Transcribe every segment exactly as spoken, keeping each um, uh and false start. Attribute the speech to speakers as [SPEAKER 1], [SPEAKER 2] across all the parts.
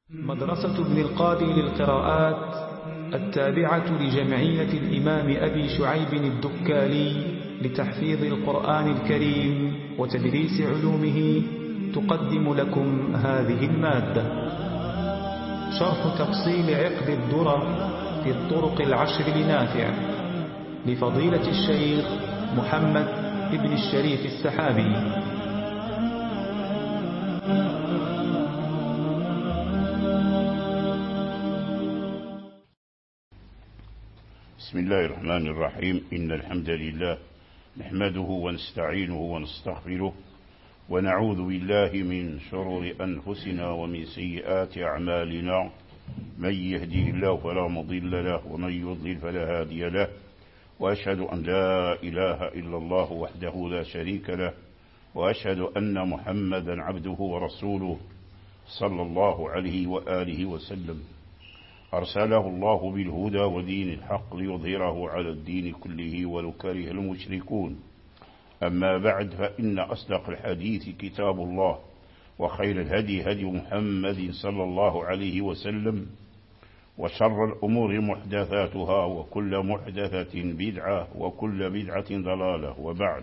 [SPEAKER 1] مدرسة ابن القادر للقراءات التابعة لجمعية الإمام أبي شعيب الدكالي لتحفيظ القرآن الكريم وتدريس علومه تقدم لكم هذه المادة. شرح تفصيل عقد الدرر في الطرق العشر لنافع لفضيلة الشيخ محمد ابن الشريف السحابي.
[SPEAKER 2] بسم الله الرحمن الرحيم. إن الحمد لله نحمده ونستعينه ونستغفره ونعوذ بالله من شرور أنفسنا ومن سيئات أعمالنا. من يهديه الله فلا مضل له ومن يضلل فلا هادي له، وأشهد أن لا إله إلا الله وحده لا شريك له، وأشهد أن محمدا عبده ورسوله صلى الله عليه وآله وسلم. أرسله الله بالهدى ودين الحق ليظهره على الدين كله ولو كره المشركون. أما بعد، فإن أصدق الحديث كتاب الله، وخير الهدي هدي محمد صلى الله عليه وسلم، وشر الأمور محدثاتها، وكل محدثة بدعة، وكل بدعة ضلالة. وبعد،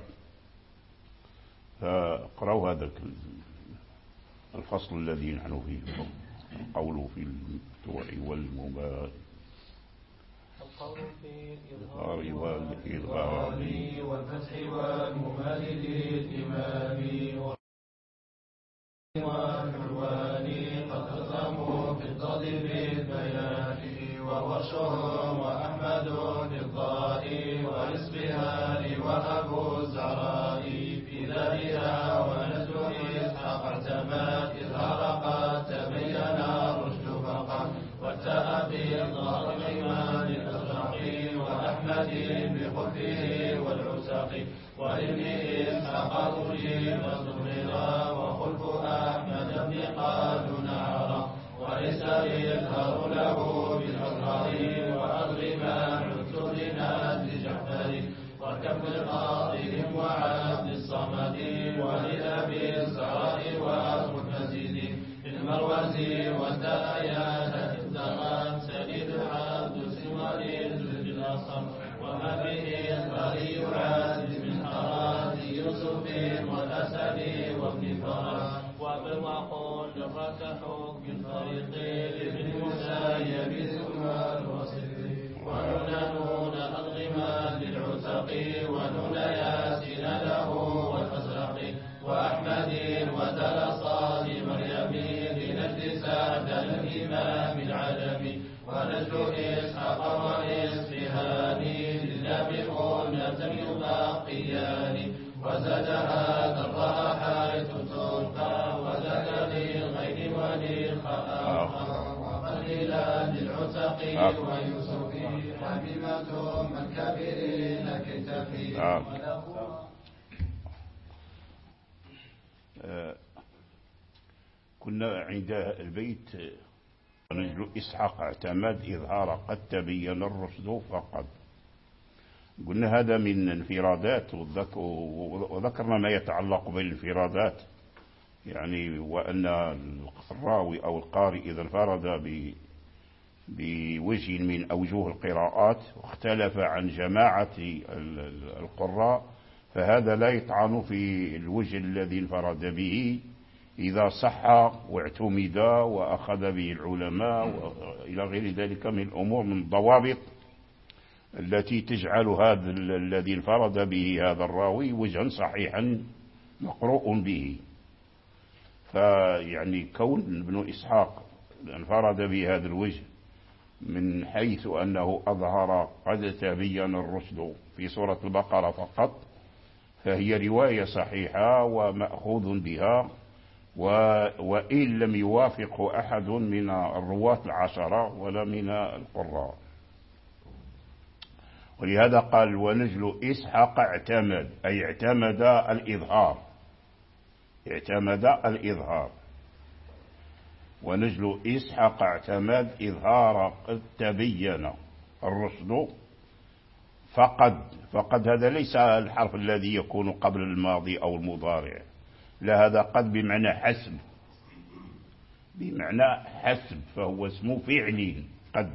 [SPEAKER 2] فاقرأوا هذا الفصل الذي نحن فيه، القول في التوع والمبال،
[SPEAKER 3] القول في الإظهار والإضغام والفتح والممال للإمام والعنوان قد أقاموا في الضاد بالبيان، وورشهم وأحمد للضاء ورزقها وأبو الزعراء في ذاتها، ونزل إسحاق اعتمد إظهار قد تبين الرشد فقط، والتاء بالظهر الإيمان الأزرق وأحمد بخلفه والعساق، وابن إسحاق أجيب الظهر وخلف أحمد بن قاد نعرا، وليس يظهر له بالأظهار وأضرب عدت لنازل جعفر، وكف القاضيهم وعبد الصمد ولأبي الزهراء وأبو المزيد المروزي والدايات الزمان سليد عبد السمر الأصم، وما به الغري عاد من حراز يوسف والأسد وابن فراس، وابن وقل للرك حكم الفريق لابن مسيب ثم الوسط، ونون أضغما للعتق ونون ياسين له والأزرق، وأحمد ودلصاد مريم لنجد سعد الإمام العالمي، ونجد إسحاق وإصفهان للنابئون يباقيان، وزاد هذا الراء حيث تلقى، وذاك للغين وللخاء، وقليلا للعتق ويوسف حميمة من كبيرين كتفي.
[SPEAKER 2] كنا عند البيت ونجل إسحاق اعتمد إظهار قد تبين الرشد فقط. قلنا هذا من انفرادات، وذكرنا ما يتعلق بالانفرادات، يعني وأن الراوي أو القارئ إذا انفرد بوجه من أوجه القراءات واختلف عن جماعة القراء، فهذا لا يطعن في الوجه الذي انفرد به إذا صح واعتمد وأخذ به العلماء وإلى غير ذلك من الأمور، من الضوابط التي تجعل هذا الذي انفرد به هذا الراوي وجها صحيحا مقروء به. فيعني كون ابن إسحاق انفرد بهذا الوجه من حيث أنه أظهر قد تبين الرشد في سورة البقرة فقط، فهي رواية صحيحة ومأخوذ بها، وإن لم يوافق أحد من الرواة العشرة ولا من القراء. ولهذا قال ونجل إسحاق اعتمد، أي اعتمد الإظهار، اعتمد الإظهار. ونجل إسحاق اعتمد إظهار قد تبين الرشد فقد. فقد هذا ليس الحرف الذي يكون قبل الماضي أو المضارع، لا، هذا قد بمعنى حسب، بمعنى حسب، فهو اسم فعل قد.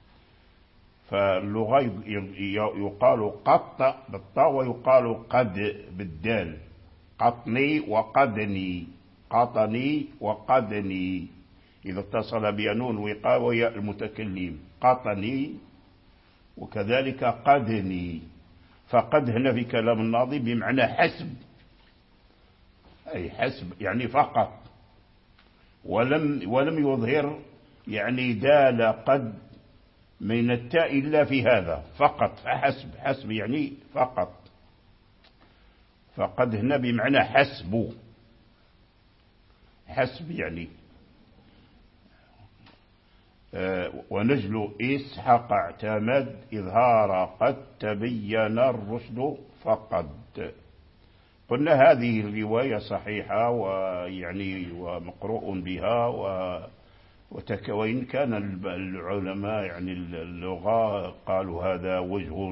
[SPEAKER 2] فاللغة يقال قط بالطاء ويقال قد بالدال، قطني وقدني، قطني وقدني، إذا اتصل بنون وقاء وياء المتكلم قطني، وكذلك قدني. فقد هنا في كلام الناظم بمعنى حسب، أي حسب يعني فقط، ولم ولم يظهر يعني دال قد من التاء إلا في هذا فقط، فحسب، حسب يعني فقط. فقد هنا بمعنى حسب، حسب يعني. آه ونجل إسحاق اعتمد إظهار قد تبين الرشد فقد. قلنا هذه الرواية صحيحة ويعني ومقروء بها، وإن كان العلماء يعني اللغة قالوا هذا وجه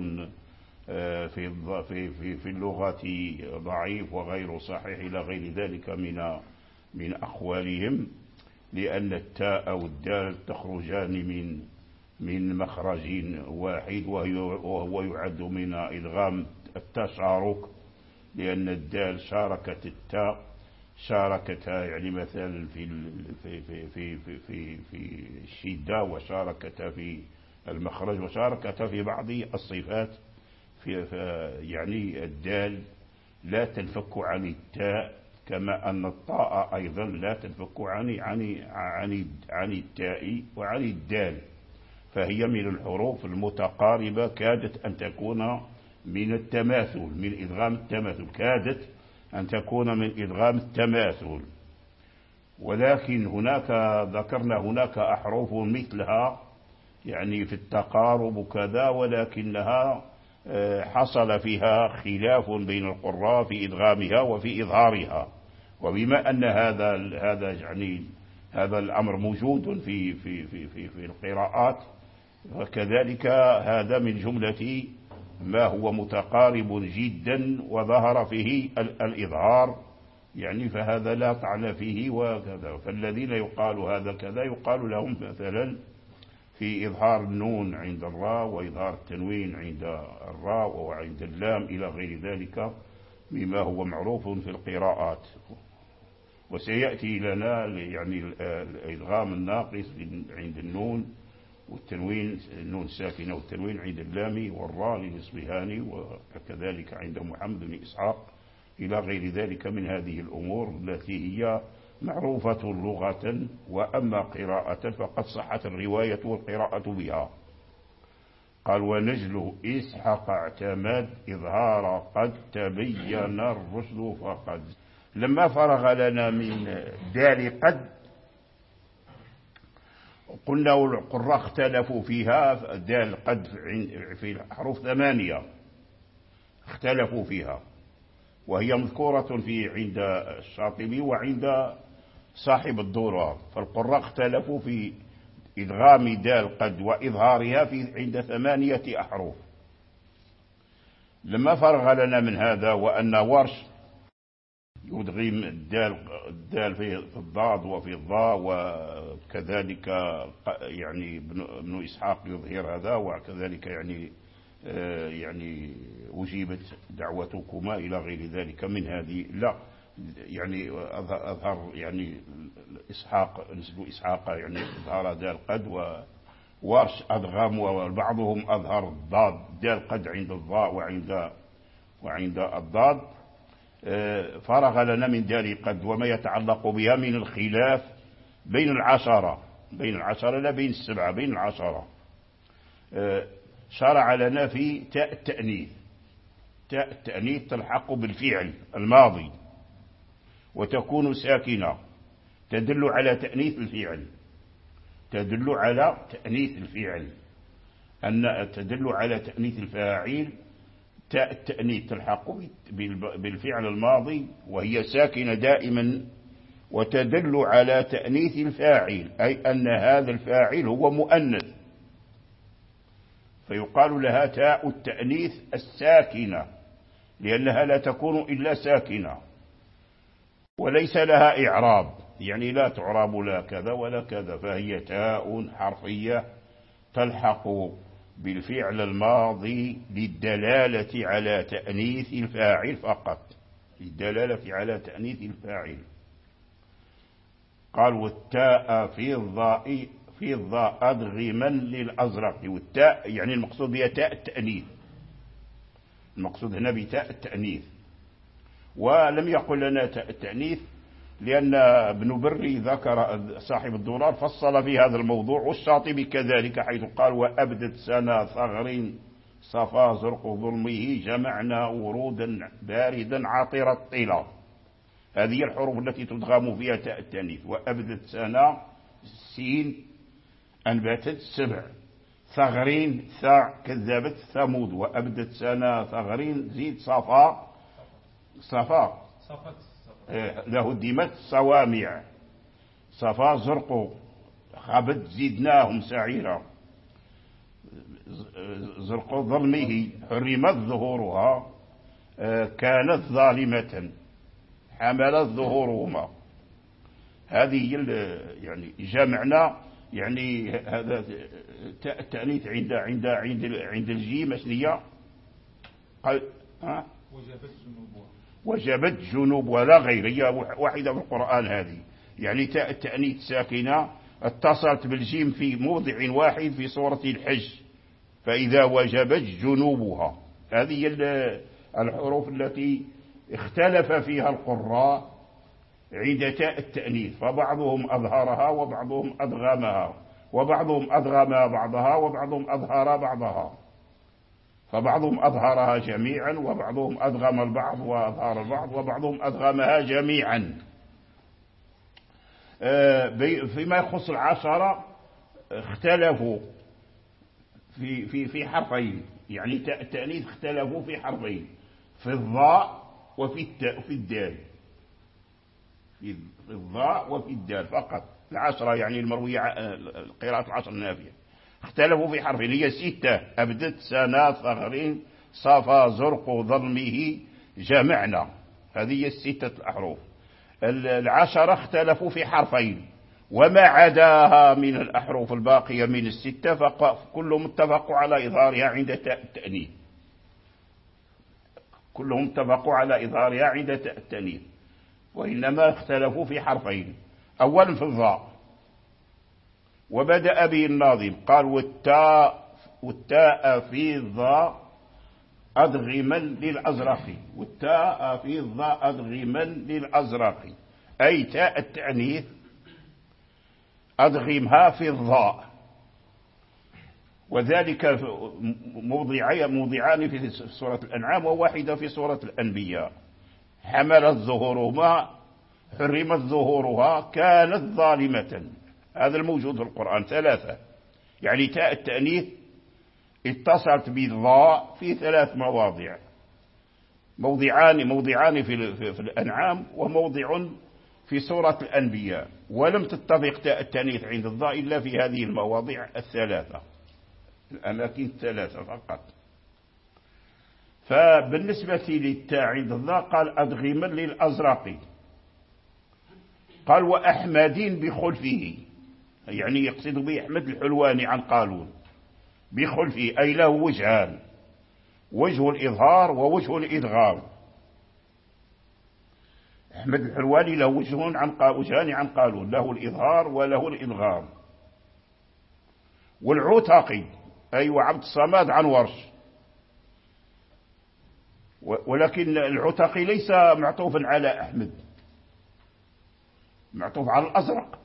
[SPEAKER 2] في في في اللغة ضعيف وغير صحيح إلى غير ذلك من من أقوالهم، لأن التاء والدال تخرجان من من مخرج واحد، وهو يعد من إدغام التشارك، لأن الدال شاركت التاء، شاركتها يعني مثلا في في في في في في, في الشدة، وشاركتها في المخرج، وشاركتها في بعض الصفات. في يعني الدال لا تنفك عن التاء، كما أن الطاء أيضا لا تنفك عن عن عن عن التاء وعن الدال، فهي من الحروف المتقاربة، كادت أن تكون من التماثل، من إدغام التماثل، كادت أن تكون من إدغام التماثل. ولكن هناك ذكرنا هناك أحرف مثلها يعني في التقارب كذا، ولكنها حصل فيها خلاف بين القراء في إدغامها وفي إظهارها. وبما أن هذا هذا يعني هذا الأمر موجود في في في في, في القراءات، وكذلك هذا من جملة ما هو متقارب جدا وظهر فيه الإظهار، يعني فهذا لا طعن فيه وكذا. فالذين يقال هذا كذا يقال لهم مثلا في إظهار النون عند الراء، وإظهار التنوين عند الراء وعند اللام إلى غير ذلك مما هو معروف في القراءات. وسيأتي لنا يعني الإدغام الناقص عند النون والتنوين، النون الساكنة والتنوين عند اللام والراء لنصبهان، وكذلك عند محمد بن إسحاق إلى غير ذلك من هذه الأمور التي هي معروفة لغة. وأما قراءة فقد صحت الرواية والقراءة بها. قال ونجل إسحاق اعتمد إظهار قد تبين الرشد فقد. لما فرغ لنا من دال قد قلنا والقراء اختلفوا فيها، دال قد في الحروف ثمانية اختلفوا فيها، وهي مذكورة في عند الشاطبي وعند صاحب الدورار. فالقراء اختلفوا في إدغام دال قد وإظهارها في عند ثمانية أحرف. لما فرغ لنا من هذا وأن ورش يدغم الدال, الدال في الضاد وفي الضاء، وكذلك يعني ابن إسحاق يظهر هذا، وكذلك يعني يعني أجيبت دعوتكما إلى غير ذلك من هذه، لا يعني أظهر يعني إسحاق نسل إسحاق يعني أظهر دال قد، وورش أدغام، وبعضهم أظهر الضاد دال قد عند الضاء وعند وعند الضاد. فرغ لنا من دال قد وما يتعلق بها من الخلاف بين العشرة، بين العشرة لا بين السبعة، بين العشرة. شرع لنا في تاء التأنيث. تاء التأنيث تلحق بالفعل الماضي وتكون ساكنة، تدل على تأنيث الفعل، تدل على تأنيث الفعل، أن تدل على تأنيث الفاعل. تاء التأنيث تلحق بالفعل الماضي وهي ساكنة دائما، وتدل على تأنيث الفاعل، أي أن هذا الفاعل هو مؤنث، فيقال لها تاء التأنيث الساكنة، لأنها لا تكون إلا ساكنة وليس لها إعراب. يعني لا تعرب لا كذا ولا كذا، فهي تاء حرفية تلحق بالفعل الماضي للدلالة على تأنيث الفاعل فقط، للدلالة على تأنيث الفاعل. قال والتاء في الضاء في الضاء أدغما للأزرق، والتاء يعني المقصود بها تاء التأنيث، المقصود هنا بتاء التأنيث. ولم يقل لنا تاء التأنيث لأن ابن بري ذكر صاحب الدولار فصل في هذا الموضوع، والشاطبي كذلك حيث قال وأبدت سنا ثغر صفا زرق ظلمه جمعنا ورودا باردا عاطر الطلا. هذه الحروف التي تدغم فيها تاء التأنيث. وأبدت سنا سين أنبتت سبع، ثغرين ثاء كذبت ثمود، وأبدت سنا ثغرين زيد صفا صفا له دمت صوامع، صفا زرق خبت زدناهم سعيرا، زرق ظلمه حرمت ظهورها كانت ظالمة حملت ظهورهما. هذه يعني جمعنا يعني هذا التأنيث عند عند عند عند الجيم أسنية قال ها وجبت جنوبها، وجبت جنوب ولا غير، هي واحدة في القرآن هذه. يعني تاء التأنيث ساكنة اتصلت بالجيم في موضع واحد في سورة الحج، فإذا وجبت جنوبها. هذه الحروف التي اختلف فيها القراء عند تاء التأنيث، فبعضهم أظهرها وبعضهم أدغمها، وبعضهم أدغم بعضها وبعضهم أظهر بعضها، فبعضهم أظهرها جميعا وبعضهم أدغم البعض وأظهر البعض وبعضهم أدغمها جميعا. فيما يخص العشرة اختلفوا في في في حرفين، يعني تاء التأنيث اختلفوا في حرفين، في الضاء وفي التاء وفي الدال، في الضاء وفي الدال فقط. العشرة يعني المروية قراءة العشر النافية اختلفوا في حرفين، هي ستة: أبدت سنا ثغرين صفا زرق ظلمه جمعنا. هذه الستة الأحرف. العشرة اختلفوا في حرفين، وما عداها من الأحرف الباقية من الستة فكلهم اتفقوا على إظهارها عند تاء التأنيث، كلهم اتفقوا على إظهارها عند تاء التأنيث، وإنما اختلفوا في حرفين. أولا في الضاء، وبدأ به الناظم قال والتاء, والتاء في الضاء أدغما للأزرق، والتاء في الضاء أدغما للأزرق، أي تاء التأنيث أدغمها في الضاء، وذلك موضعان في سورة الأنعام وواحدة في سورة الأنبياء. حملت ظهورهما حرمت ظهورها كانت ظالمة، هذا الموجود في القرآن ثلاثة. يعني تاء التأنيث اتصلت بالضاء في ثلاث مواضع، موضعان موضعان في, في, في الأنعام وموضع في سورة الأنبياء، ولم تتفق تاء التأنيث عند الضاء إلا في هذه المواضع الثلاثة، الأماكن الثلاثة فقط. فبالنسبة للتاء عند الضاء قال أدغما للأزرق، قال وأحمد بخلفه، يعني يقصد به أحمد الحلواني عن قالون، بخلفه أي له وجهان، وجه الإظهار ووجه الإدغام. أحمد الحلواني له وجهان عن وجهان عن قالون، له الإظهار وله الإدغام. والعتقي أي وعبد الصمد عن ورش، ولكن العتقي ليس معطوفا على أحمد، معطوف على الأزرق.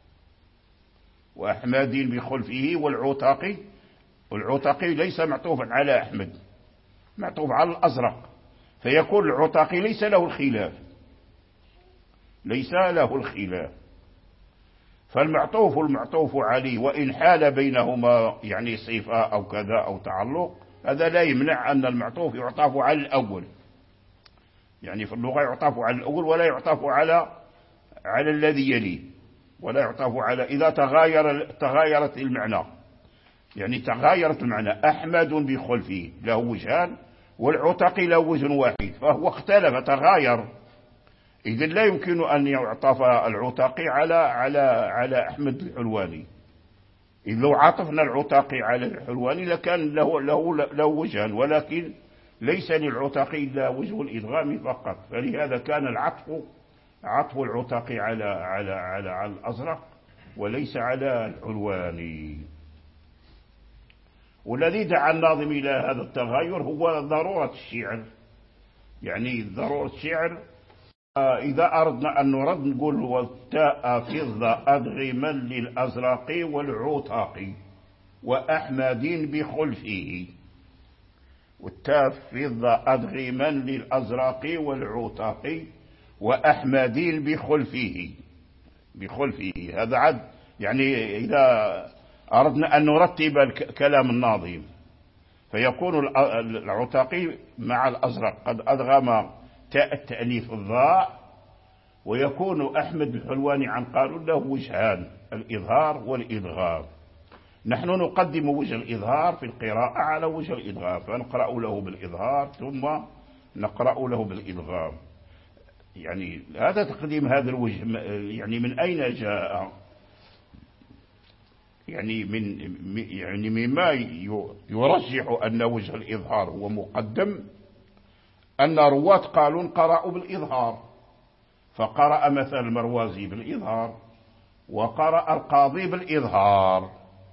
[SPEAKER 2] وأحمد بخلفه والعتقي، والعتقي ليس معطوفا على أحمد، معطوف على الأزرق، فيكون العتقي ليس له الخلاف، ليس له الخلاف. فالمعطوف المعطوف عليه وإن حال بينهما يعني صفة أو كذا أو تعلق، هذا لا يمنع أن المعطوف يعطف على الأول، يعني في اللغة يعطف على الأول ولا يعطف على على الذي يليه، ولا يعطف على إذا تغاير تغايرت المعنى، يعني تغايرت المعنى. أحمد بخلفه له وجهان والعتقي له وجه واحد، فهو اختلف تغاير إذن لا يمكن أن يعطف العتاقي على على على أحمد الحلواني. إذ لو عطفنا العتاقي على الحلواني لكان له له له وجها، ولكن ليس للعتاقي إلا وجه الإدغام فقط، فلهذا كان العطف عطف العتاقي على على على على الأزرق وليس على الحلواني. والذي دعا الناظم إلى هذا التغاير هو ضرورة الشعر، يعني ضرورة الشعر. إذا أردنا أن نرد نقول والتاء فضة أدغما للأزرق والعتاق وأحمد بخلفه، والتاء فضة أدغما للأزرق والعتاق وأحمد بخلفه بخلفه هذا عد. يعني إذا أردنا أن نرتب كلام الناظم فيكون العتاقي مع الأزرق قد أدغم تاء التأنيث الضاء، ويكون أحمد الحلواني عن قالون له وجهان، الإظهار والإدغام. نحن نقدم وجه الإظهار في القراءة على وجه الإدغام، فنقرأ له بالإظهار ثم نقرأ له بالإدغام. يعني هذا تقديم هذا الوجه يعني من أين جاء؟ يعني من يعني مما يرجح أن وجه الإظهار هو مقدم أن رواة قالون قرأوا بالإظهار، فقرأ مثل المروازي بالإظهار وقرأ القاضي بالإظهار،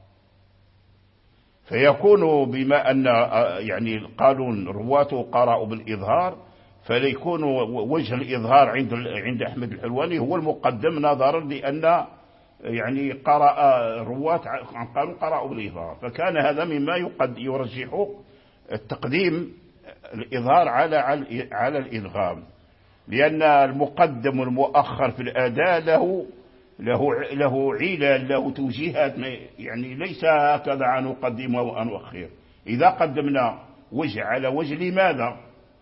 [SPEAKER 2] فيكون بما أن يعني قالون رواته قرأوا بالإظهار فليكون وجه الإظهار عند عند أحمد الحلواني هو المقدم، نظرا لأن يعني قرأ رواة عن قالون قرأوا بالإظهار، فكان هذا مما يقد يرجح التقديم الإظهار على على الإدغام، لأن المقدم والمؤخر في الأداء له له له علل، له توجيهات، يعني ليس هكذا نقدم ونؤخر. إذا قدمنا وجه على وجه لماذا؟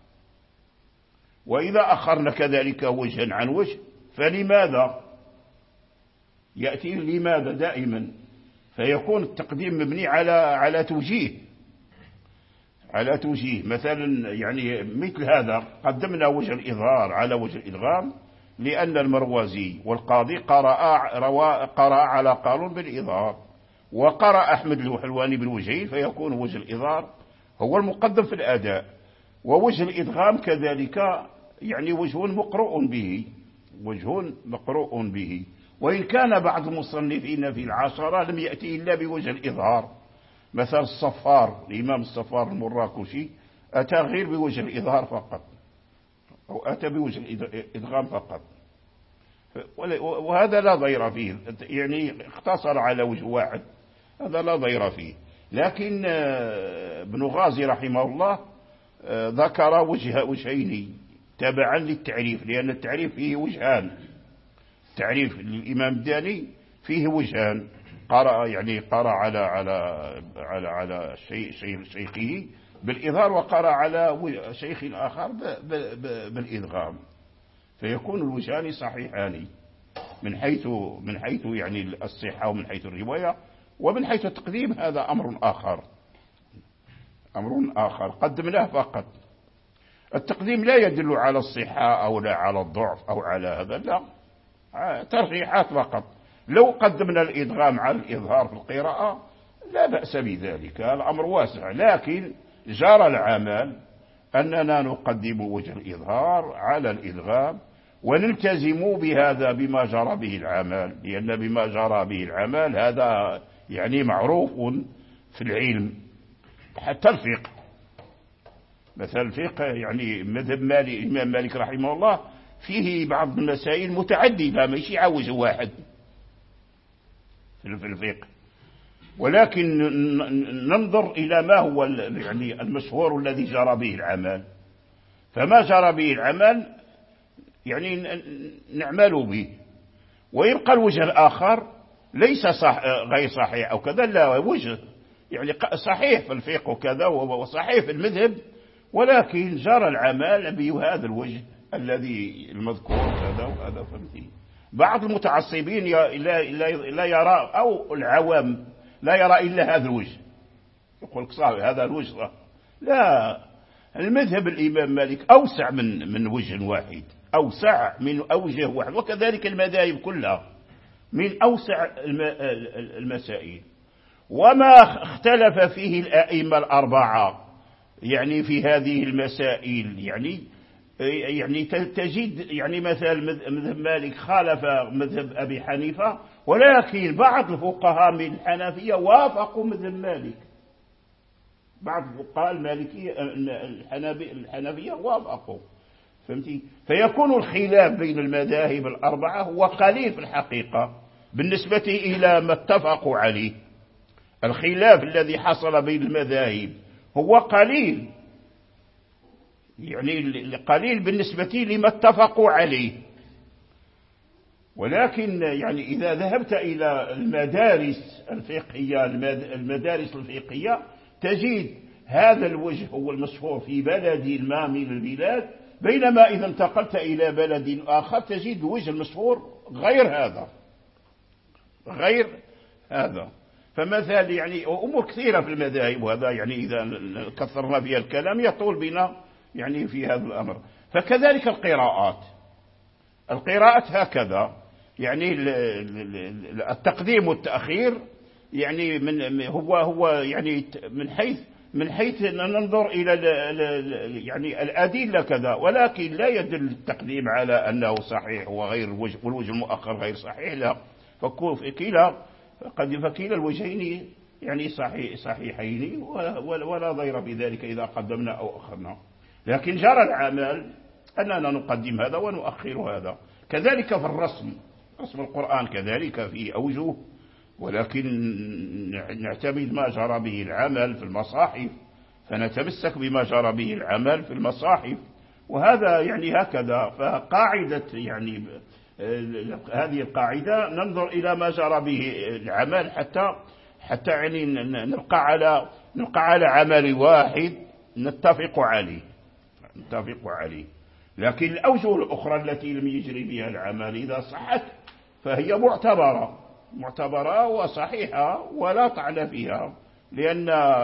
[SPEAKER 2] وإذا أخرنا كذلك وجها عن وجه فلماذا؟ يأتي لماذا دائما، فيكون التقديم مبني على على توجيه على توجيه. مثلا يعني مثل هذا قدمنا وجه الإظهار على وجه الإدغام لأن المروازي والقاضي قرأ روا قرأ على قالون بالإظهار، وقرأ أحمد الحلواني بالوجهين، فيكون وجه الإظهار هو المقدم في الأداء، ووجه الإدغام كذلك يعني وجه مقروء به وجه مقروء به وإن كان بعض المصنفين في العشرة لم يأتي إلا بوجه الإظهار، مثل الصفار الإمام الصفار المراكشي أتى غير بوجه الإظهار فقط، أو أتى بوجه الإدغام فقط، وهذا لا ضير فيه، يعني اختصر على وجه واحد، هذا لا ضير فيه. لكن ابن غازي رحمه الله ذكر وجه وجهين تبعا للتعريف، لأن التعريف فيه وجهان، تعريف للإمام الداني فيه وجهان، قرأ يعني قرأ على على على على شيء شيء شيخه بالإظهار، وقرأ على شيخ آخر بالإدغام، فيكون الوجهان صحيحان من حيث من حيث يعني الصحة ومن حيث الرواية، ومن حيث التقديم هذا أمر آخر أمر آخر قدمناه فقط. التقديم لا يدل على الصحة أو لا على الضعف أو على هذا، لا، ترجيحات فقط. لو قدمنا الإدغام على الإظهار في القراءة لا بأس بذلك، الأمر واسع، لكن جرى العمل أننا نقدم وجه الإظهار على الإدغام، ونلتزم بهذا بما جرى به العمل، لأن بما جرى به العمل هذا يعني معروف في العلم، حتى الفقه. مثل الفقه يعني مذهب مالك الإمام مالك رحمه الله فيه بعض المسائل متعددة، ماشي على وجه واحد في الفقه، ولكن ننظر إلى ما هو يعني المشهور الذي جرى به العمل، فما جرى به العمل يعني نعمل به، ويبقى الوجه الآخر ليس صح غير صحيح أو كذا، لا، وجه يعني صحيح في الفقه وكذا وصحيح في المذهب، ولكن جرى العمل بهذا الوجه الذي المذكور كذا وهذا. فهمتي؟ بعض المتعصبين لا لا يرى، أو العوام لا يرى إلا هذا الوجه، يقول لك صار هذا الوجه صح. لا، المذهب الإمام مالك أوسع من من وجه واحد، أوسع من أوجه واحد، وكذلك المذاهب كلها من أوسع المسائل. وما اختلف فيه الأئمة الأربعة يعني في هذه المسائل يعني يعني تجد يعني مثلا مذهب مالك خالف مذهب أبي حنيفة، ولكن بعض الفقهاء من الحنفية وافقوا مذهب مالك، بعض الفقهاء المالكية الحنفية وافقوا، فهمتي؟ فيكون الخلاف بين المذاهب الأربعة هو قليل في الحقيقة بالنسبة إلى ما اتفقوا عليه. الخلاف الذي حصل بين المذاهب هو قليل، يعني قليل بالنسبة لما اتفقوا عليه. ولكن يعني إذا ذهبت إلى المدارس الفقهية المدارس الفقهية تجد هذا الوجه هو المشهور في بلد ما من البلاد، بينما إذا انتقلت إلى بلد آخر تجد الوجه المشهور غير هذا غير هذا. فمثلا يعني أمور كثيرة في المذاهب، وهذا يعني إذا كثرنا فيها الكلام يطول بنا يعني في هذا الأمر. فكذلك القراءات القراءات هكذا يعني التقديم والتأخير يعني من هو هو يعني من حيث من حيث ننظر إلى يعني الأدلة كذا، ولكن لا يدل التقديم على أنه صحيح وغير الوجه والوجه المؤخر غير صحيح، لا، فكلا قد فكلا الوجهين يعني صحيح صحيحين ولا ضير بذلك إذا قدمنا أو أخرنا. لكن جرى العمل أننا نقدم هذا ونؤخر هذا. كذلك في الرسم، رسم القرآن كذلك في أوجه، ولكن نعتمد ما جرى به العمل في المصاحف، فنتمسك بما جرى به العمل في المصاحف، وهذا يعني هكذا. فقاعدة يعني هذه القاعدة ننظر إلى ما جرى به العمل حتى حتى يعني نلقى على نلقى على عمل واحد نتفق عليه نتفق عليه. لكن الأوجه الأخرى التي لم يجري بها العمل إذا صحت فهي معتبرة معتبرة وصحيحة ولا طعن فيها، لأن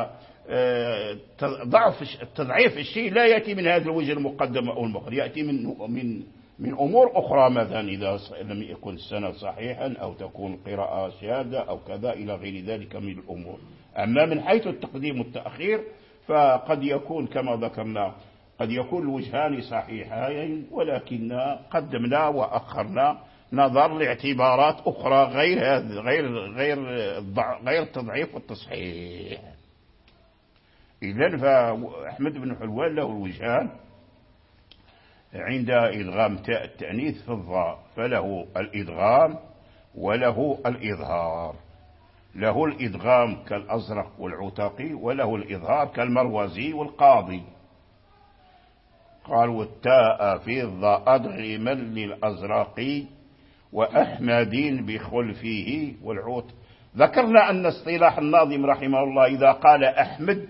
[SPEAKER 2] ضعف تضعيف الشيء لا يأتي من هذا الوجه المقدم أو المؤخر، يأتي من من من أمور أخرى، مثلا إذا لم يكن السند صحيحا أو تكون قراءة شاذة أو كذا إلى غير ذلك من الأمور. أما من حيث التقديم والتأخير فقد يكون كما ذكرنا قد يكون الوجهان صحيحين، ولكن قدمنا وأخرنا نظر لاعتبارات أخرى غير هذا غير غير غير التضعيف والتصحيح. إذن فأحمد بن حلوان له الوجهان عند إدغام تاء التأنيث في الضاء، فله الإدغام وله الإظهار. له الإدغام كالأزرق والعتقي، وله الإظهار كالمروزي والقاضي. قال والتاء في الضاء أدغما للأزرقي وأحمد بخلفه والعوت. ذكرنا أن اصطلاح الناظم رحمه الله إذا قال أحمد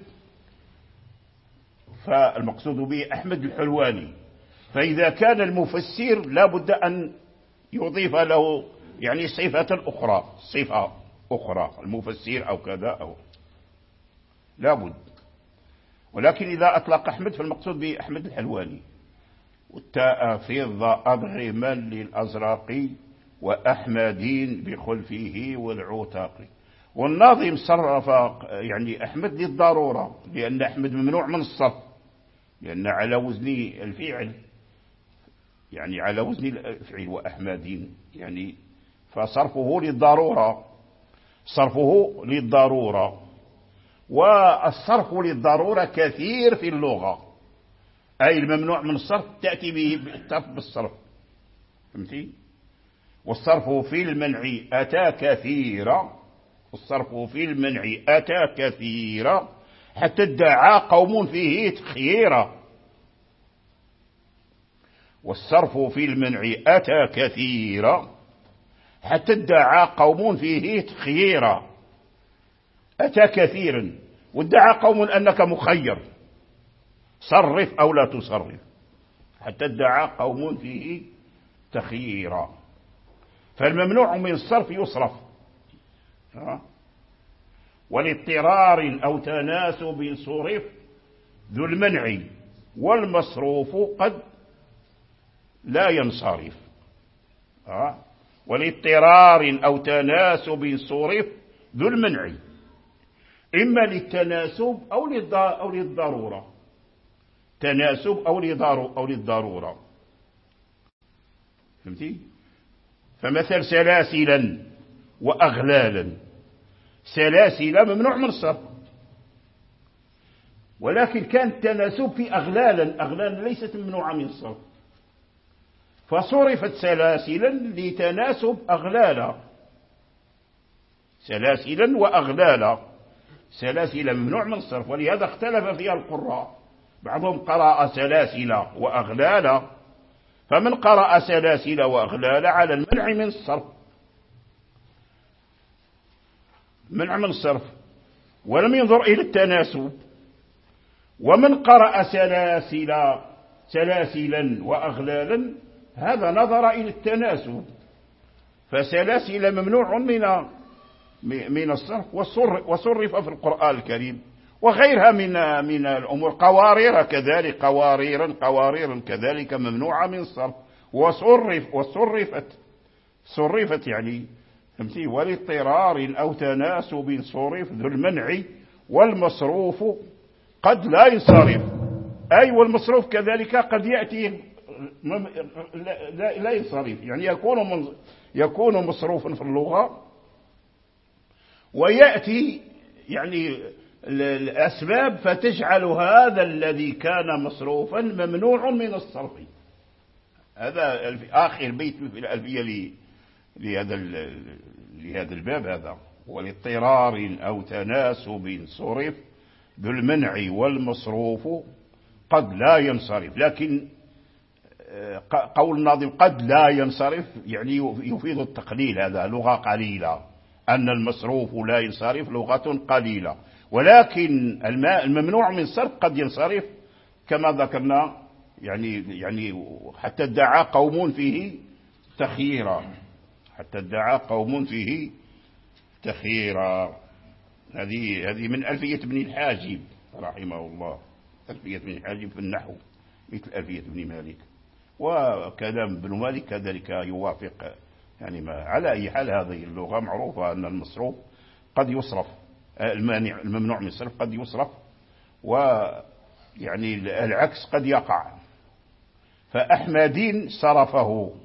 [SPEAKER 2] فالمقصود به أحمد الحلواني، فإذا كان المفسر لا بد أن يضيف له يعني صفة أخرى صفة أخرى المفسر أو كذا أو لا بد. ولكن إذا أطلق أحمد فالمقصود به أحمد الحلواني. والتاء في الضاء أدغما للأزرقي وأحمدين بخلفه والعتاقي. والناظم صرف يعني أحمد للضرورة، لأن أحمد ممنوع من الصرف، لأن على وزن الفعل يعني على وزن الفعل وأحمدين يعني فصرفه للضرورة صرفه للضرورة. والصرف للضرورة كثير في اللغة، أي الممنوع من الصرف تأتي به بالصرف، فهمتي؟ والصرف في المنع أتى كثيرا والصرف في المنع أتى كثيرا حتى ادعى قوم فيه تخييرا. والصرف في المنع أتى كثيرا حتى ادعى قوم فيه تخييرا. أتى كثيرا وادعى قوم أنك مخير، صرف أو لا تصرف، حتى ادعى قوم فيه تخييرا. فالممنوع من الصرف يصرف، ولاضطرار أو تناسب صرف ذو المنع والمصروف قد لا ينصرف. آه. ولاضطرار أو تناسب صرف ذو المنع، إما للتناسب أو للضرورة، تناسب أو للضرورة. فهمتي؟ فمثل سلاسلا وأغلالا، سلاسل ممنوع من الصرف، ولكن كان التناسب في أغلالا، أغلالا ليست ممنوعة من الصرف، فصرفت سلاسلا لتناسب أغلالا، سلاسلا وأغلالا، سلاسل ممنوع من الصرف، ولهذا اختلف فيها القراء، بعضهم قرأ سلاسل وأغلالا، فمن قرأ سلاسل وأغلالا على المنع من الصرف، منع من الصرف، ولم ينظر إلى التناسب. ومن قرأ سلاسل سلاسلا وأغلالا هذا نظر إلى التناسب، فسلاسل ممنوع من من الصرف وصرف في القرآن الكريم، وغيرها من من الأمور، قوارير كذلك، قواريرا قواريرا كذلك ممنوعة من الصرف وصرف وصرفت صرفت يعني فهمتي. ولاضطرار أو تناسب صرف ذو المنع، والمصروف قد لا ينصرف، أي والمصروف كذلك قد يأتي لا ينصرف، يعني يكون يكون مصروفا في اللغة، ويأتي يعني الأسباب فتجعل هذا الذي كان مصروفا ممنوع من الصرف. هذا آخر بيت في الألفية لهذا لهذا الباب هذا. ولاضطرار أو تناسب صرف ذو المنع، والمصروف قد لا ينصرف. لكن قول الناظم قد لا ينصرف يعني يفيد التقليل، هذا لغة قليلة، أن المصروف لا ينصرف لغة قليلة، ولكن الممنوع من الصرف قد ينصرف كما ذكرنا، يعني يعني حتى ادعى قوم فيه تخييرا، حتى ادعى قوم فيه تخييرا. هذه هذه من ألفية ابن الحاجب رحمه الله، ألفية ابن الحاجب في النحو مثل ألفية ابن مالك، وكلام ابن مالك كذلك يوافق. يعني ما على أي حال هذه اللغة معروفة أن المصروف قد يصرف، المانع الممنوع من الصرف قد يصرف، ويعني العكس قد يقع. فأحمدين صرفه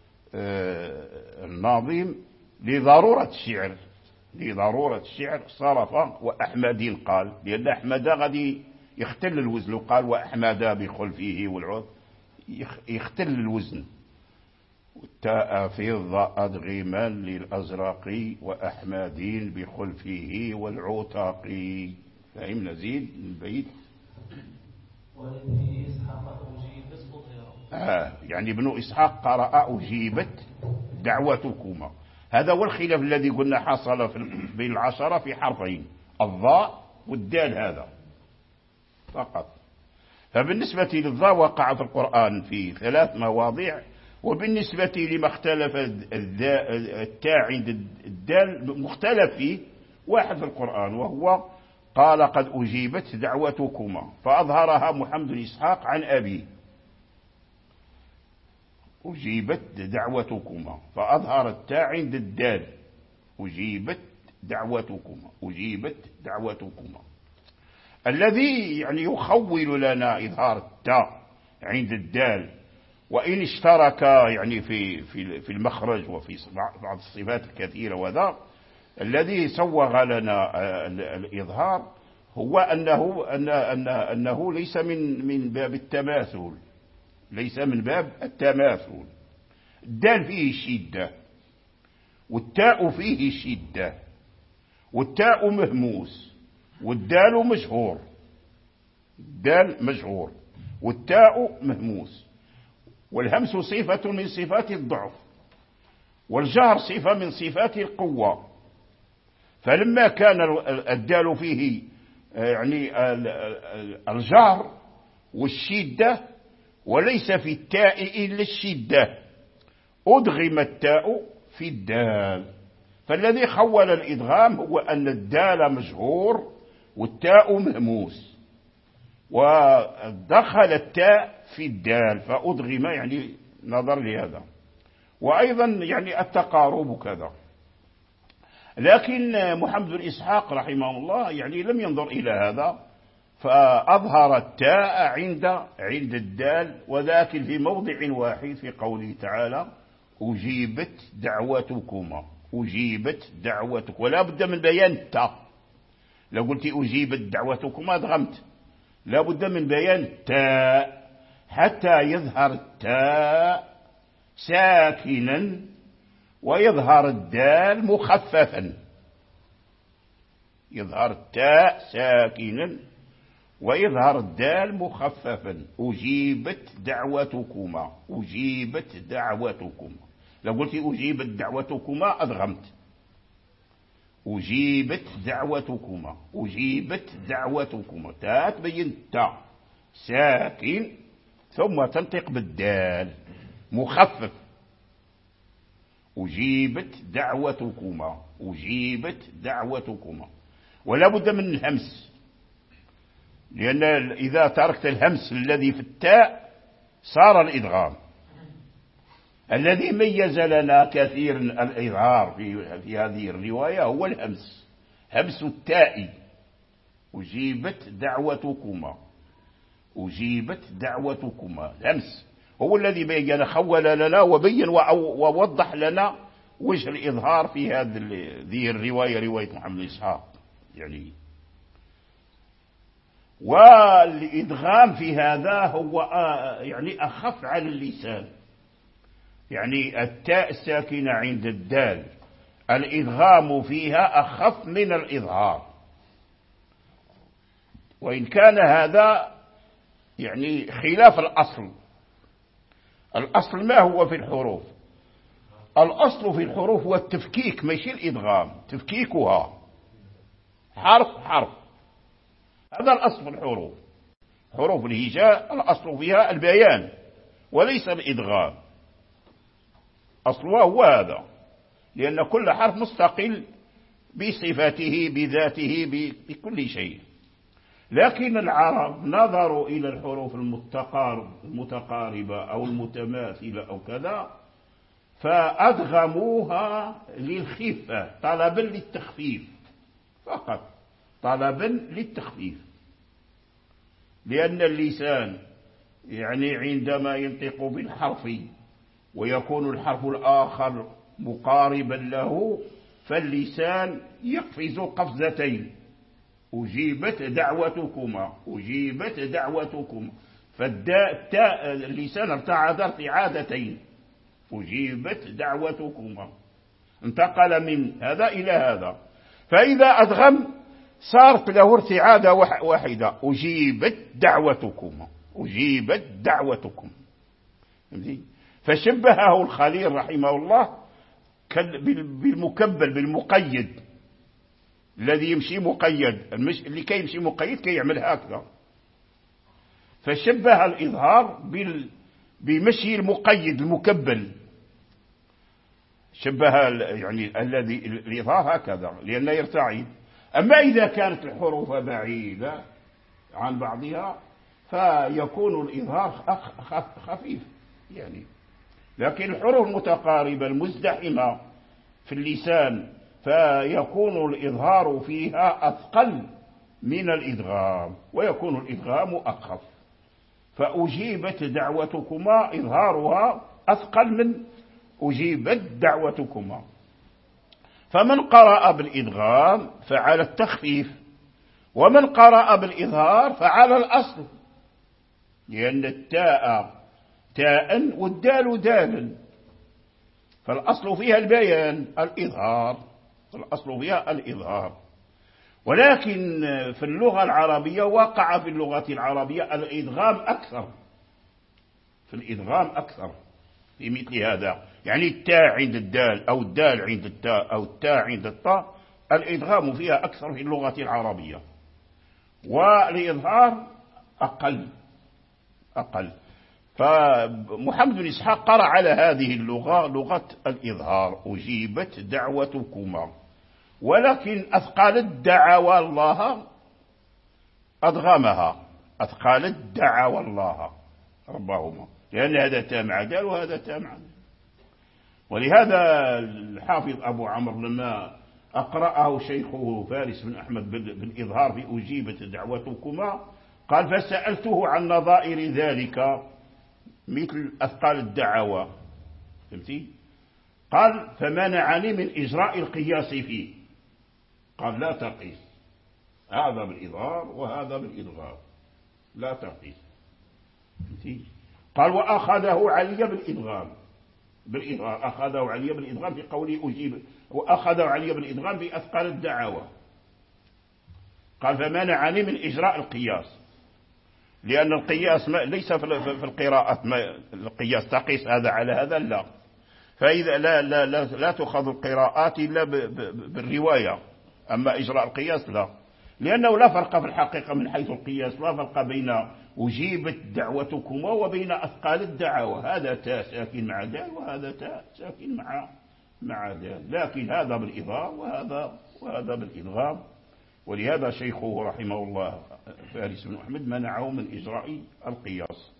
[SPEAKER 2] الناظم لضرورة الشعر، لضرورة الشعر صرف وأحمدين قال، لأن أحمد غادي يختل الوزن، قال وأحمد بخلفه والعود يختل الوزن. والتاء في الضاء أدغما للأزرق، وأحمدين بخلفه والعتاق. فهمنا زيد البيت.
[SPEAKER 3] ولابن إسحاق أجيبت
[SPEAKER 2] آه يعني ابن إسحاق قرأ أجيبت دعوتكما. هذا هو الخلاف الذي قلنا حصل بين العشرة في حرفين، الضاء والدال، هذا فقط. فبالنسبة للضاء وقع في القرآن في ثلاث مواضع، وبالنسبة لما اختلف التاء عند الدال مختلف فيه واحد في القرآن، وهو قال قد أجيبت دعوتكما، فأظهرها محمد بن إسحاق عن أبيه، أجيبت دعوتكما، فأظهر التاء عند الدال، أجيبت دعوتكما، أجيبت دعوتكما. الذي يعني يخول لنا إظهار التاء عند الدال، وإن اشترك يعني في في في المخرج وفي بعض الصفات الكثيرة، وذا الذي سوغ لنا الإظهار هو أنه أن أن أنه ليس من من باب التماثل، ليس من باب التماثل. الدال فيه شدة، والتاء فيه شدة، والتاء مهموس، والدال مجهور، الدال مجهور والتاء مهموس، والهمس صفة من صفات الضعف، والجهر صفة من صفات القوة. فلما كان الدال فيه يعني الجهر والشدة، وليس في التاء إلا الشدة، أدغم التاء في الدال. فالذي خول الإدغام هو أن الدال مجهور والتاء مهموس، ودخل التاء في الدال فأدغم يعني نظر لهذا. وأيضا يعني التقارب كذا. لكن محمد بن إسحاق رحمه الله يعني لم ينظر إلى هذا، فأظهر التاء عند عند الدال، وذاك في موضع واحد في قوله تعالى أجيبت دعوتكما، أجيبت دعوتك، ولا بد من بيان التاء. لو قلت أجيبت دعوتكما أدغمت، لا بد من بيان التاء حتى يظهر التاء ساكنا ويظهر الدال مخففا. يظهر التاء ساكنا ويظهر الدال مخففا. أجيبت دعوتكما، أجيبت دعوتكما. لو قلت أجيبت دعوتكما أدغمت. أجيبت دعوتكما، أجيبت دعوتكما، تاء تبين تاء ساكن ثم تنطق بالدال مخفف. أجيبت دعوتكما، أجيبت دعوتكما، ولا بد من الهمس، لأن إذا تركت الهمس الذي في التاء صار الإدغام. الذي ميز لنا كثير الإظهار في, في هذه الرواية هو الهمس، همس التاء. أجيبت دعوتكما، أجيبت دعوتكما، الهمس هو الذي بين خول لنا وبين ووضح لنا وجه الإظهار في هذه الرواية، رواية محمد بن إسحاق يعني. والإدغام في هذا هو يعني أخف على اللسان، يعني التاء الساكنة عند الدال الإدغام فيها أخف من الإظهار، وإن كان هذا يعني خلاف الأصل. الأصل ما هو في الحروف؟ الأصل في الحروف هو التفكيك، ماشي الإدغام، تفكيكها حرف حرف، هذا الأصل في الحروف. حروف الهجاء الأصل فيها البيان وليس الإدغام، أصلها هو هذا، لأن كل حرف مستقل بصفاته بذاته بكل شيء. لكن العرب نظروا إلى الحروف المتقاربة أو المتماثلة أو كذا، فأدغموها للخفة طلبا للتخفيف فقط، طلبا للتخفيف. لأن اللسان يعني عندما ينطق بالحرف ويكون الحرف الآخر مقاربا له، فاللسان يقفز قفزتين. أجيبت دعوتكما، أجيبت دعوتكما، فالتاء اللسان ارتعد ارتعادتين. أجيبت دعوتكما، انتقل من هذا إلى هذا، فإذا أدغم صارت له ارتعادة واحدة، أجيبت دعوتكما، أجيبت دعوتكم. فشبهه الخليل رحمه الله بالمكبل بالمقيد الذي يمشي مقيد، اللي كي يمشي مقيد كي يعمل هكذا. فشبه الإظهار بمشي المقيد المكبل، شبه يعني الذي الإظهار هكذا لأنه يرتعد. أما إذا كانت الحروف بعيدة عن بعضها فيكون الإظهار خفيف يعني. لكن الحروف المتقاربة المزدحمة في اللسان فيكون الإظهار فيها أثقل من الإدغام، ويكون الإدغام أخف. فأجيبت دعوتكما إظهارها أثقل من أجيبت دعوتكما. فمن قرأ بالإدغام فعلى التخفيف، ومن قرأ بالإظهار فعلى الأصل، لأن التاء تاء والدال دال، فالأصل فيها البيان الإظهار، الأصل فيها الإظهار. ولكن في اللغة العربية وقع في اللغة العربية الإدغام أكثر، في الإدغام أكثر في مثل هذا، يعني التاء عند الدال أو الدال عند التاء أو التاء عند الطاء، الإدغام فيها أكثر في اللغة العربية، والإظهار أقل أقل. فمحمد بن إسحاق قرأ على هذه اللغة لغة الإظهار، أجيبت دعوتكما، ولكن أثقالت دعوى الله أدغمها، أثقالت دعوى الله ربهما، لأن هذا تاء مع دال وهذا تاء مع دال. ولهذا الحافظ أبو عمرو لما أقرأه شيخه فارس بن أحمد بالإظهار في أجيبت دعوتكما قال فسألته عن نظائر ذلك مثل أثقال الدعوة، فهمتي؟ قال فمنعني من إجراء القياس فيه، قال لا تقيس، هذا بالإظهار وهذا بالإدغام لا تقيس، فهمتي؟ قال وأخذه علي بالإدغام بالإدغام أخذه علي بالإدغام في قوله أجيب، وأخذه علي بالإدغام بأثقال الدعوة. قال فمنعني من إجراء القياس، لأن القياس ليس في القراءة القياس تقيس هذا على هذا، لا. فإذا لا لا لا, لا تأخذ القراءات إلا بالرواية، أما إجراء القياس لا، لأنه لا فرق في الحقيقة من حيث القياس، لا فرق بين أجيبت دعوتكما وبين أثقال الدعوة، هذا تاء ساكن مع دال وهذا تاء ساكن مع مع دال، لكن هذا بالإظهار وهذا وهذا بالإدغام. ولهذا شيخه رحمه الله فارس بن أحمد منعه من إجراء القياس.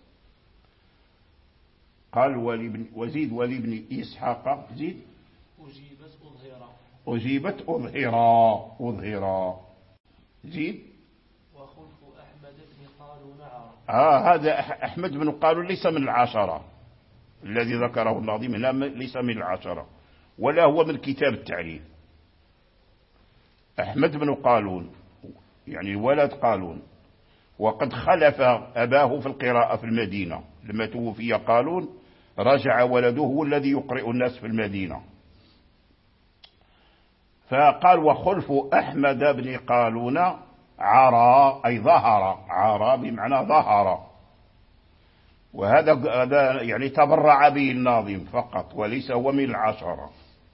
[SPEAKER 2] قال ولابن وزيد ولابن إسحاق زيد
[SPEAKER 3] أجيبت أظهرا
[SPEAKER 2] أجيبت أظهرا أظهرا زيد
[SPEAKER 3] وخلف أحمد بن قالون عار.
[SPEAKER 2] آه هذا أحمد بن قالون ليس من العشرة الذي ذكره الناظم هنا، ليس من العشرة ولا هو من كتاب التعريف. أحمد بن قالون يعني ولد قالون، وقد خلف أباه في القراءة في المدينة، لما توفي قالون رجع ولده هو الذي يقرئ الناس في المدينة. فقال وخلف أحمد بن قالون عرى أي ظهر، عرى بمعنى ظهر، وهذا يعني تبرع به الناظم فقط وليس هو من العشرة.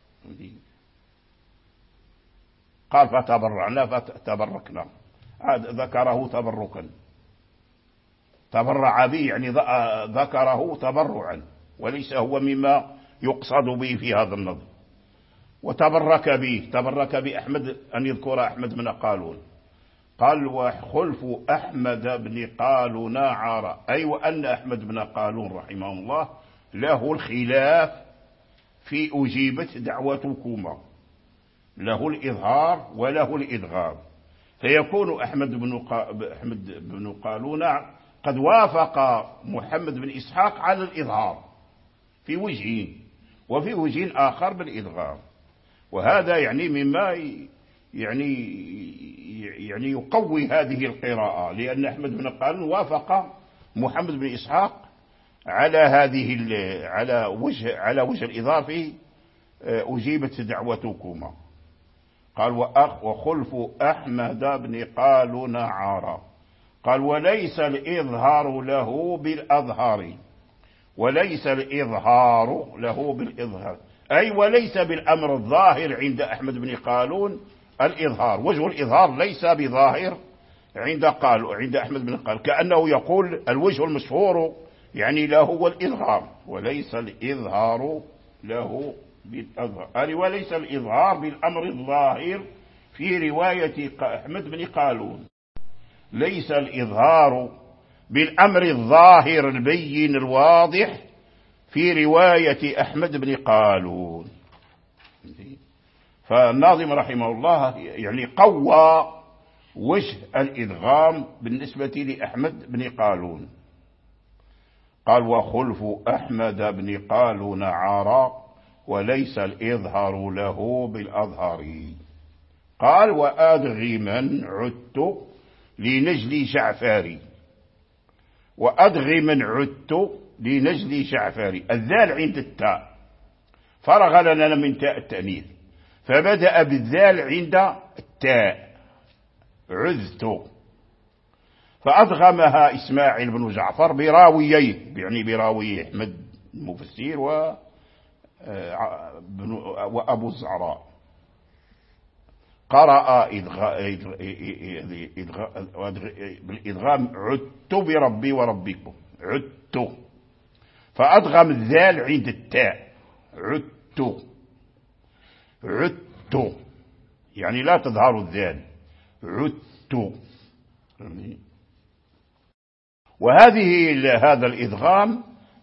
[SPEAKER 2] قال فتبرعنا فتبركنا، ذكره تبركا، تبرع به يعني ذكره تبرعا وليس هو مما يقصد به في هذا النظم. وتبرك به، تبرك بأحمد أن يذكر أحمد بن قالون. قال وخلف أحمد بن قالون عار، أي وأن أحمد بن قالون رحمه الله له الخلاف في أجيبت دعوتكما، له الإظهار وله الإدغام، فيكون أحمد بن أحمد بن قالون قد وافق محمد بن إسحاق على الإظهار في وجه، وفي وجه آخر بالإدغام، وهذا يعني مما يعني يعني يقوي هذه القراءة، لأن أحمد بن قالون وافق محمد بن إسحاق على هذه على وجه على وجه الإظهار في أجيبت دعوتكما. قال وأخ وخلف أحمد بن قالون عارا. قال وليس الإظهار له بالأظهار، وليس الإظهار له بالإظهار أي وليس بالأمر الظاهر عند أحمد بن قالون الإظهار، وجه الإظهار ليس بظاهر عند قالوا عند أحمد بن قالون، كأنه يقول الوجه المشهور يعني له هو الإظهار، وليس الإظهار له بالأظهار أي وليس الإظهار بالأمر الظاهر في رواية أحمد بن قالون، ليس الإظهار بالأمر الظاهر البين الواضح في رواية أحمد بن قالون. فالناظم رحمه الله يعني قوى وجه الإدغام بالنسبة لأحمد بن قالون. قال وخلف أحمد بن قالون عارا وليس الإظهار له بالأظهار. قال وأدغما عدت لنجل جعفاري، وأدغما عدت لنجل جعفاري، الذال عند التاء فرغ لنا من تاء التأنيث، فبدأ بالذال عند التاء عذت، فأدغمها إسماعيل بن جعفر براويه يعني براوي أحمد المفسير و وأبو الزعراء، قرأ بالإدغام عدت بربي وربكم عدت، فأدغم الذال عند التاء عدت عدت يعني لا تظهر الذال عدت. وهذه هذا الإدغام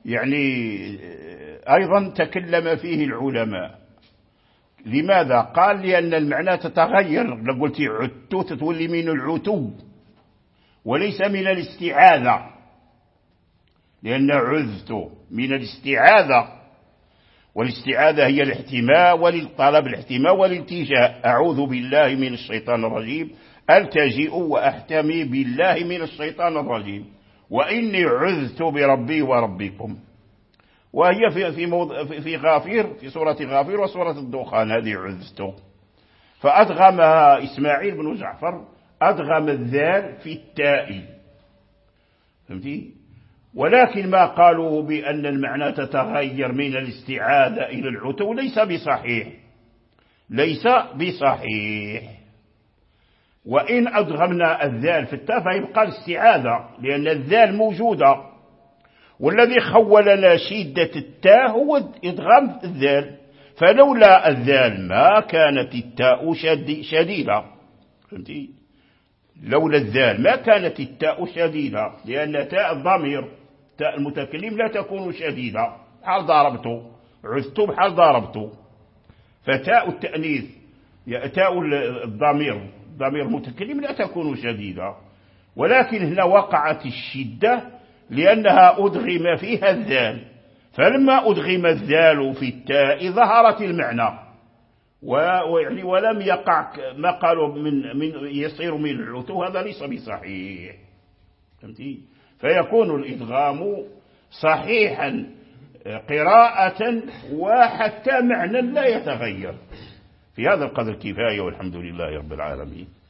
[SPEAKER 2] يعني أيضا تكلم فيه العلماء. لماذا؟ قال لأن المعنى تتغير. لو قلت عدت تتولي من العتو وليس من الاستعاذة، لأن عذت من الاستعاذة، والاستعاذة هي الاحتماء وللطلب، الاحتماء والالتجاء. أعوذ بالله من الشيطان الرجيم، ألتجئ وأحتمي بالله من الشيطان الرجيم، وإني عذت بربي وربكم. وهي في في موضع في غافير، في سورة غافير وسورة الدخان، هذه عذت. فأدغمها إسماعيل بن جعفر، أدغم الذال في التاء، فهمتي؟ ولكن ما قالوا بأن المعنى تتغير من الاستعاذة إلى العتو ليس بصحيح، ليس بصحيح. وإن أدغمنا الذال في التاء فيبقى الاستعاذة، لأن الذال موجودة، والذي خولنا شدة التاء هو إدغام الذال. فلولا الذال ما كانت التاء شديدة، فهمتي؟ لولا الذال ما كانت التاء شديدة، لأن تاء الضمير تاء المتكلم لا تكون شديدة، بحال ضربته، عذت بحال ضربته. فتاء التأنيث تاء الضمير ضمير المتكلم لا تكون شديدة، ولكن هنا وقعت الشدة لأنها أدغم فيها الذال. فلما أدغم الذال في التاء ظهرت المعنى، ويعني ولم يقع ما قالوا من من يصير من العتو، هذا ليس بصحيح، فهمتي؟ فيكون الإدغام صحيحا قراءة وحتى معنى لا يتغير. في هذا القدر كفاية، والحمد لله رب العالمين.